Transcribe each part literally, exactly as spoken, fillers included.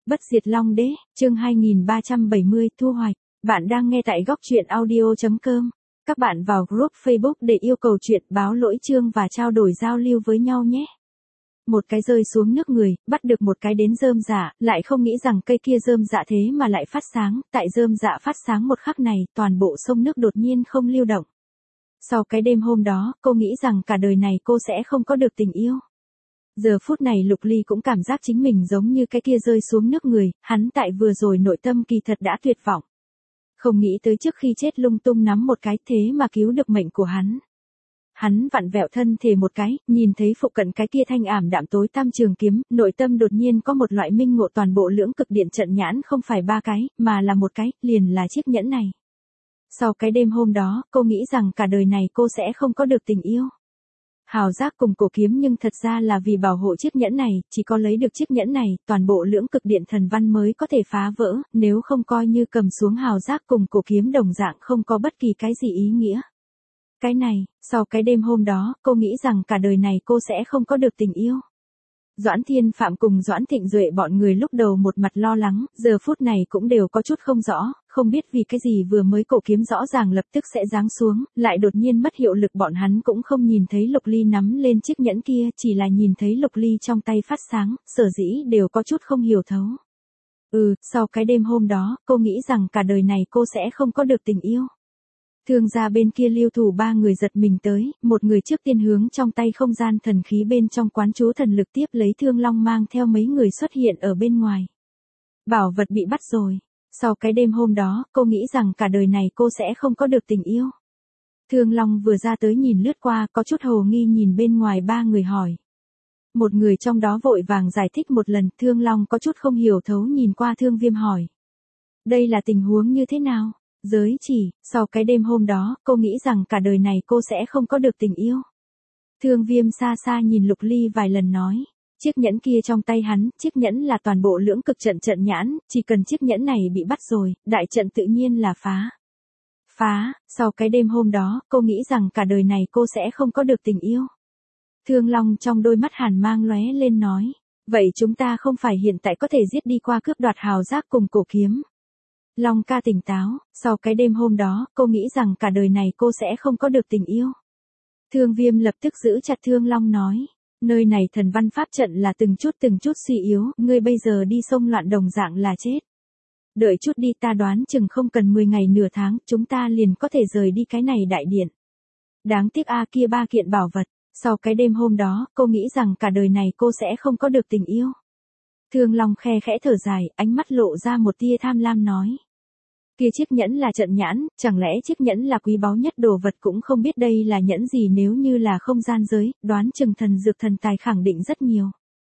Bất diệt Long Đế, chương hai nghìn ba trăm bảy mươi, thu hoạch. Bạn đang nghe tại góc truyện audio chấm com. Các bạn vào group Facebook để yêu cầu chuyện, báo lỗi chương và trao đổi giao lưu với nhau nhé. Một cái rơi xuống nước người, bắt được một cái đến rơm rạ, lại không nghĩ rằng cây kia rơm rạ thế mà lại phát sáng, tại rơm rạ phát sáng một khắc này, toàn bộ sông nước đột nhiên không lưu động. Sau cái đêm hôm đó, cô nghĩ rằng cả đời này cô sẽ không có được tình yêu. Giờ phút này Lục Ly cũng cảm giác chính mình giống như cái kia rơi xuống nước người, hắn tại vừa rồi nội tâm kỳ thật đã tuyệt vọng. Không nghĩ tới trước khi chết lung tung nắm một cái thế mà cứu được mệnh của hắn. Hắn vặn vẹo thân thể một cái, nhìn thấy phụ cận cái kia thanh ảm đạm tối tăm trường kiếm, nội tâm đột nhiên có một loại minh ngộ, toàn bộ lưỡng cực điện trận nhãn không phải ba cái, mà là một cái, liền là chiếc nhẫn này. Sau cái đêm hôm đó, cô nghĩ rằng cả đời này cô sẽ không có được tình yêu. Hào giác cùng cổ kiếm, nhưng thật ra là vì bảo hộ chiếc nhẫn này, chỉ có lấy được chiếc nhẫn này, toàn bộ lưỡng cực điện thần văn mới có thể phá vỡ, nếu không coi như cầm xuống hào giác cùng cổ kiếm đồng dạng không có bất kỳ cái gì ý nghĩa. Cái này, sau cái đêm hôm đó, cô nghĩ rằng cả đời này cô sẽ không có được tình yêu. Doãn Thiên Phạm cùng Doãn Thịnh Duệ bọn người lúc đầu một mặt lo lắng, giờ phút này cũng đều có chút không rõ, không biết vì cái gì vừa mới cổ kiếm rõ ràng lập tức sẽ giáng xuống, lại đột nhiên mất hiệu lực. Bọn hắn cũng không nhìn thấy Lục Ly nắm lên chiếc nhẫn kia, chỉ là nhìn thấy Lục Ly trong tay phát sáng, sở dĩ đều có chút không hiểu thấu. Ừ, sau cái đêm hôm đó, cô nghĩ rằng cả đời này cô sẽ không có được tình yêu. Thương gia bên kia Lưu Thủ ba người giật mình tới, một người trước tiên hướng trong tay không gian thần khí bên trong quán chú thần lực tiếp lấy Thương Long mang theo mấy người xuất hiện ở bên ngoài. Bảo vật bị bắt rồi. Sau cái đêm hôm đó, cô nghĩ rằng cả đời này cô sẽ không có được tình yêu. Thương Long vừa ra tới nhìn lướt qua, có chút hồ nghi nhìn bên ngoài ba người hỏi. Một người trong đó vội vàng giải thích một lần, Thương Long có chút không hiểu thấu nhìn qua Thương Viêm hỏi. Đây là tình huống như thế nào? Giới chỉ, sau cái đêm hôm đó, cô nghĩ rằng cả đời này cô sẽ không có được tình yêu. Thương Viêm xa xa nhìn Lục Ly vài lần nói. Chiếc nhẫn kia trong tay hắn, chiếc nhẫn là toàn bộ lưỡng cực trận trận nhãn, chỉ cần chiếc nhẫn này bị bắt rồi, đại trận tự nhiên là phá. Phá, sau cái đêm hôm đó, cô nghĩ rằng cả đời này cô sẽ không có được tình yêu. Thương Long trong đôi mắt hàn mang lóe lên nói. Vậy chúng ta không phải hiện tại có thể giết đi qua cướp đoạt hào giác cùng cổ kiếm. Long ca tỉnh táo, sau cái đêm hôm đó, cô nghĩ rằng cả đời này cô sẽ không có được tình yêu. Thương Viêm lập tức giữ chặt Thương Long nói. Nơi này thần văn pháp trận là từng chút từng chút suy yếu, ngươi bây giờ đi xông loạn đồng dạng là chết. Đợi chút đi, ta đoán chừng không cần mười ngày nửa tháng, chúng ta liền có thể rời đi cái này đại điện. Đáng tiếc a kia ba kiện bảo vật, sau cái đêm hôm đó, cô nghĩ rằng cả đời này cô sẽ không có được tình yêu. Thương Long khe khẽ thở dài, ánh mắt lộ ra một tia tham lam nói. Kia chiếc nhẫn là trận nhãn, chẳng lẽ chiếc nhẫn là quý báu nhất đồ vật, cũng không biết đây là nhẫn gì, nếu như là không gian giới, đoán chừng thần dược thần tài khẳng định rất nhiều.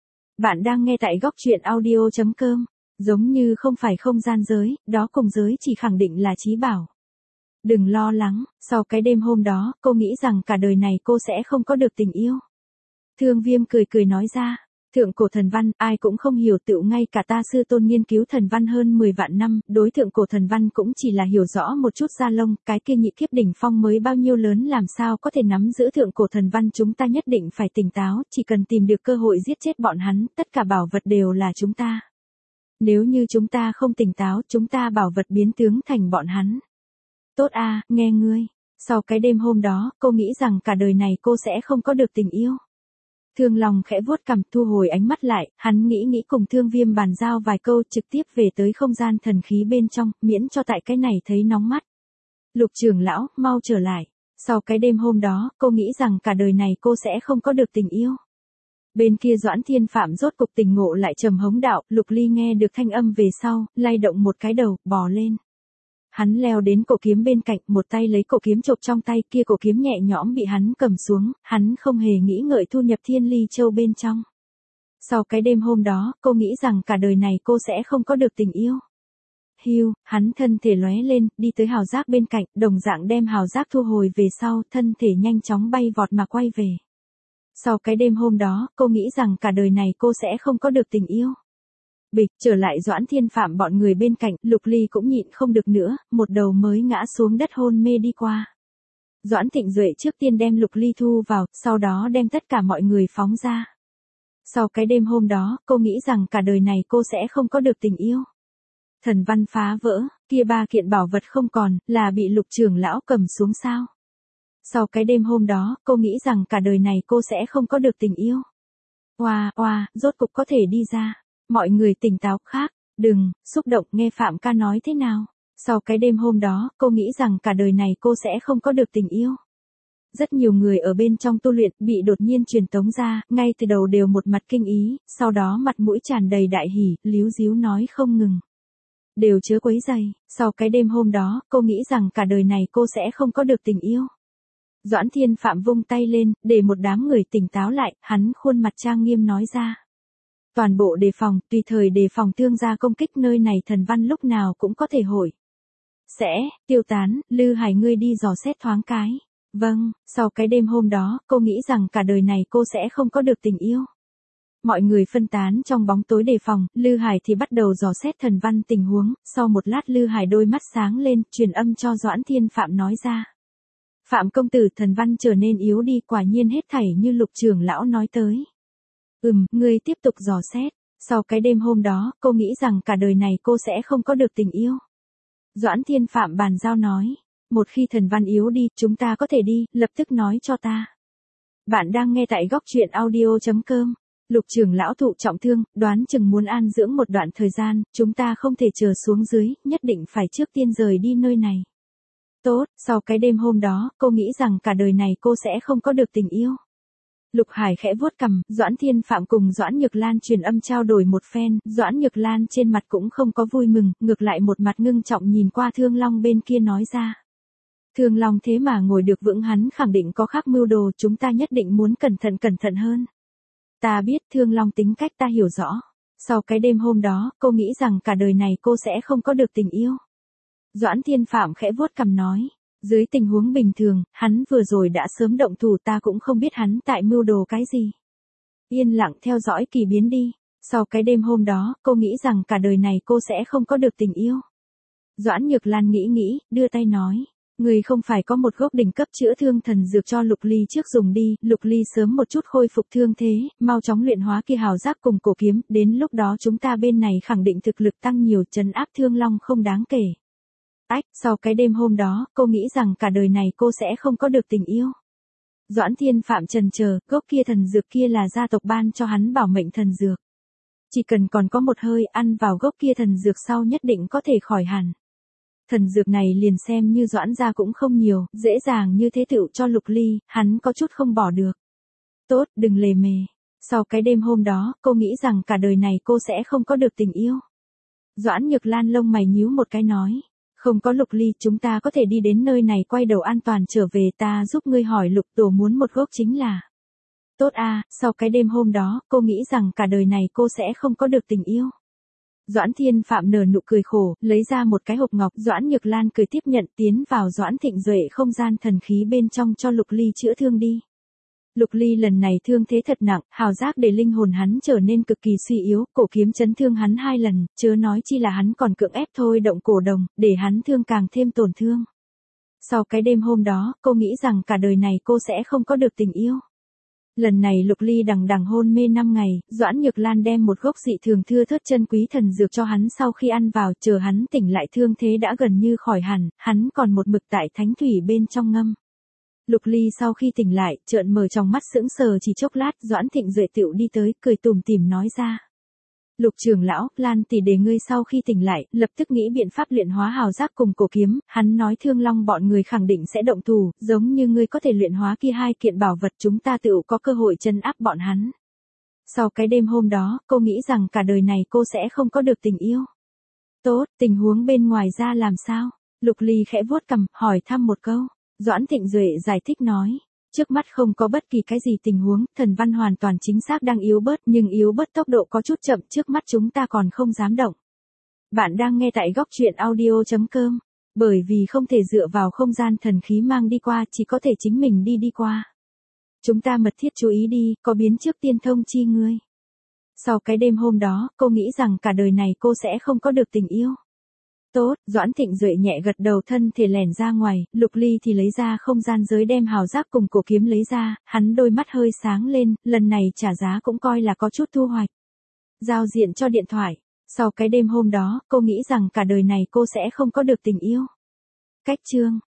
Bạn đang nghe tại góc truyện audio chấm com, giống như không phải không gian giới, đó cùng giới chỉ khẳng định là trí bảo. Đừng lo lắng, sau cái đêm hôm đó, cô nghĩ rằng cả đời này cô sẽ không có được tình yêu. Thương Viêm cười cười nói ra. Thượng cổ thần văn, ai cũng không hiểu, tựu ngay cả ta sư tôn nghiên cứu thần văn hơn mười vạn năm, đối thượng cổ thần văn cũng chỉ là hiểu rõ một chút da lông, cái kia nhị kiếp đỉnh phong mới bao nhiêu lớn làm sao có thể nắm giữ thượng cổ thần văn, chúng ta nhất định phải tỉnh táo, chỉ cần tìm được cơ hội giết chết bọn hắn, tất cả bảo vật đều là chúng ta. Nếu như chúng ta không tỉnh táo, chúng ta bảo vật biến tướng thành bọn hắn. Tốt a, nghe ngươi. Sau cái đêm hôm đó, cô nghĩ rằng cả đời này cô sẽ không có được tình yêu. Thương Long khẽ vuốt cằm, thu hồi ánh mắt lại, hắn nghĩ nghĩ cùng Thương Viêm bàn giao vài câu, trực tiếp về tới không gian thần khí bên trong, miễn cho tại cái này thấy nóng mắt. Lục trưởng lão, mau trở lại. Sau cái đêm hôm đó, cô nghĩ rằng cả đời này cô sẽ không có được tình yêu. Bên kia Doãn Thiên Phạm rốt cục tỉnh ngộ lại, trầm hống đạo. Lục Ly nghe được thanh âm về sau, lay động một cái đầu, bò lên. Hắn leo đến cổ kiếm bên cạnh, một tay lấy cổ kiếm chộp trong tay, kia cổ kiếm nhẹ nhõm bị hắn cầm xuống, hắn không hề nghĩ ngợi thu nhập Thiên Ly Châu bên trong. Sau cái đêm hôm đó, cô nghĩ rằng cả đời này cô sẽ không có được tình yêu. Hiu, hắn thân thể lóe lên, đi tới hào giác bên cạnh, đồng dạng đem hào giác thu hồi về sau, thân thể nhanh chóng bay vọt mà quay về. Sau cái đêm hôm đó, cô nghĩ rằng cả đời này cô sẽ không có được tình yêu. Bịch, trở lại Doãn Thiên Phạm bọn người bên cạnh, Lục Ly cũng nhịn không được nữa, một đầu mới ngã xuống đất hôn mê đi qua. Doãn Thịnh Duệ trước tiên đem Lục Ly thu vào, sau đó đem tất cả mọi người phóng ra. Sau cái đêm hôm đó, cô nghĩ rằng cả đời này cô sẽ không có được tình yêu. Thần văn phá vỡ, kia ba kiện bảo vật không còn, là bị Lục trưởng lão cầm xuống sao? Sau cái đêm hôm đó, cô nghĩ rằng cả đời này cô sẽ không có được tình yêu. Oa, oa, rốt cục có thể đi ra. Mọi người tỉnh táo khác, đừng, xúc động nghe Phạm ca nói thế nào. Sau cái đêm hôm đó, cô nghĩ rằng cả đời này cô sẽ không có được tình yêu. Rất nhiều người ở bên trong tu luyện bị đột nhiên truyền tống ra, ngay từ đầu đều một mặt kinh ý, sau đó mặt mũi tràn đầy đại hỉ, líu díu nói không ngừng. Đều chớ quấy rầy, sau cái đêm hôm đó, cô nghĩ rằng cả đời này cô sẽ không có được tình yêu. Doãn Thiên Phạm vung tay lên, để một đám người tỉnh táo lại, hắn khuôn mặt trang nghiêm nói ra. Toàn bộ đề phòng, tùy thời đề phòng thương gia công kích nơi này thần văn lúc nào cũng có thể hội. Sẽ, tiêu tán, Lư Hải ngươi đi dò xét thoáng cái. Vâng, sau cái đêm hôm đó, cô nghĩ rằng cả đời này cô sẽ không có được tình yêu. Mọi người phân tán trong bóng tối đề phòng, Lư Hải thì bắt đầu dò xét thần văn tình huống, sau một lát Lư Hải đôi mắt sáng lên, truyền âm cho Doãn Thiên Phạm nói ra. Phạm công tử thần văn trở nên yếu đi quả nhiên hết thảy như Lục trưởng lão nói tới. Ừm, ngươi tiếp tục dò xét, sau cái đêm hôm đó, cô nghĩ rằng cả đời này cô sẽ không có được tình yêu. Doãn Thiên Phạm bàn giao nói, một khi thần văn yếu đi, chúng ta có thể đi, lập tức nói cho ta. Bạn đang nghe tại góc truyện audio chấm com. Lục trưởng lão thụ trọng thương, đoán chừng muốn an dưỡng một đoạn thời gian, chúng ta không thể chờ xuống dưới, nhất định phải trước tiên rời đi nơi này. Tốt, sau cái đêm hôm đó, cô nghĩ rằng cả đời này cô sẽ không có được tình yêu. Lục Hải khẽ vuốt cằm, Doãn Thiên Phạm cùng Doãn Nhược Lan truyền âm trao đổi một phen, Doãn Nhược Lan trên mặt cũng không có vui mừng, ngược lại một mặt ngưng trọng nhìn qua Thương Long bên kia nói ra. Thương Long thế mà ngồi được vững hắn khẳng định có khác mưu đồ, chúng ta nhất định muốn cẩn thận cẩn thận hơn. Ta biết Thương Long tính cách ta hiểu rõ. Sau cái đêm hôm đó, cô nghĩ rằng cả đời này cô sẽ không có được tình yêu. Doãn Thiên Phạm khẽ vuốt cằm nói. Dưới tình huống bình thường, hắn vừa rồi đã sớm động thủ ta cũng không biết hắn tại mưu đồ cái gì. Yên lặng theo dõi kỳ biến đi. Sau cái đêm hôm đó, cô nghĩ rằng cả đời này cô sẽ không có được tình yêu. Doãn Nhược Lan nghĩ nghĩ, đưa tay nói. Người không phải có một gốc đỉnh cấp chữa thương thần dược cho Lục Ly trước dùng đi, Lục Ly sớm một chút khôi phục thương thế, mau chóng luyện hóa kia hào giác cùng cổ kiếm, đến lúc đó chúng ta bên này khẳng định thực lực tăng nhiều, trấn áp Thương Long không đáng kể. Ách, sau cái đêm hôm đó, cô nghĩ rằng cả đời này cô sẽ không có được tình yêu. Doãn Thiên Phạm trần chờ, gốc kia thần dược kia là gia tộc ban cho hắn bảo mệnh thần dược. Chỉ cần còn có một hơi ăn vào gốc kia thần dược sau nhất định có thể khỏi hẳn. Thần dược này liền xem như Doãn gia cũng không nhiều, dễ dàng như thế tựu cho Lục Ly, hắn có chút không bỏ được. Tốt, đừng lề mề. Sau cái đêm hôm đó, cô nghĩ rằng cả đời này cô sẽ không có được tình yêu. Doãn Nhược Lan lông mày nhíu một cái nói. Không có Lục Ly, chúng ta có thể đi đến nơi này quay đầu an toàn trở về, ta giúp ngươi hỏi Lục tổ muốn một gốc chính là. Tốt a, sau cái đêm hôm đó, cô nghĩ rằng cả đời này cô sẽ không có được tình yêu. Doãn Thiên Phạm nở nụ cười khổ, lấy ra một cái hộp ngọc, Doãn Nhược Lan cười tiếp nhận tiến vào Doãn Thịnh Duệ không gian thần khí bên trong cho Lục Ly chữa thương đi. Lục Ly lần này thương thế thật nặng, hào giác để linh hồn hắn trở nên cực kỳ suy yếu, cổ kiếm chấn thương hắn hai lần, chớ nói chi là hắn còn cưỡng ép thôi động cổ đồng, để hắn thương càng thêm tổn thương. Sau cái đêm hôm đó, cô nghĩ rằng cả đời này cô sẽ không có được tình yêu. Lần này Lục Ly đằng đằng hôn mê năm ngày, Doãn Nhược Lan đem một gốc dị thường thưa thớt chân quý thần dược cho hắn sau khi ăn vào, chờ hắn tỉnh lại thương thế đã gần như khỏi hẳn, hắn còn một mực tại thánh thủy bên trong ngâm. Lục Ly sau khi tỉnh lại, trợn mở trong mắt sững sờ chỉ chốc lát, Doãn Thịnh Duệ tựu đi tới, cười tủm tỉm nói ra. Lục trưởng lão, Lan tỷ để ngươi sau khi tỉnh lại, lập tức nghĩ biện pháp luyện hóa hào giác cùng cổ kiếm, hắn nói Thương Long bọn người khẳng định sẽ động thủ, giống như ngươi có thể luyện hóa kia hai kiện bảo vật chúng ta tựu có cơ hội trấn áp bọn hắn. Sau cái đêm hôm đó, cô nghĩ rằng cả đời này cô sẽ không có được tình yêu. Tốt, tình huống bên ngoài ra làm sao? Lục Ly khẽ vuốt cằm, hỏi thăm một câu. Doãn Thịnh Duệ giải thích nói. Trước mắt không có bất kỳ cái gì tình huống, thần văn hoàn toàn chính xác đang yếu bớt, nhưng yếu bớt tốc độ có chút chậm, trước mắt chúng ta còn không dám động. Bạn đang nghe tại góc truyện audio chấm com, bởi vì không thể dựa vào không gian thần khí mang đi qua, chỉ có thể chính mình đi đi qua. Chúng ta mật thiết chú ý đi, có biến trước tiên thông chi ngươi. Sau cái đêm hôm đó, cô nghĩ rằng cả đời này cô sẽ không có được tình yêu. tốt, Doãn Thịnh Duệ nhẹ gật đầu thân thể lẻn ra ngoài, Lục Ly thì lấy ra không gian giới đem hào giác cùng cổ kiếm lấy ra, hắn đôi mắt hơi sáng lên, lần này trả giá cũng coi là có chút thu hoạch. Giao diện cho điện thoại. Sau cái đêm hôm đó, cô nghĩ rằng cả đời này cô sẽ không có được tình yêu. Cách chương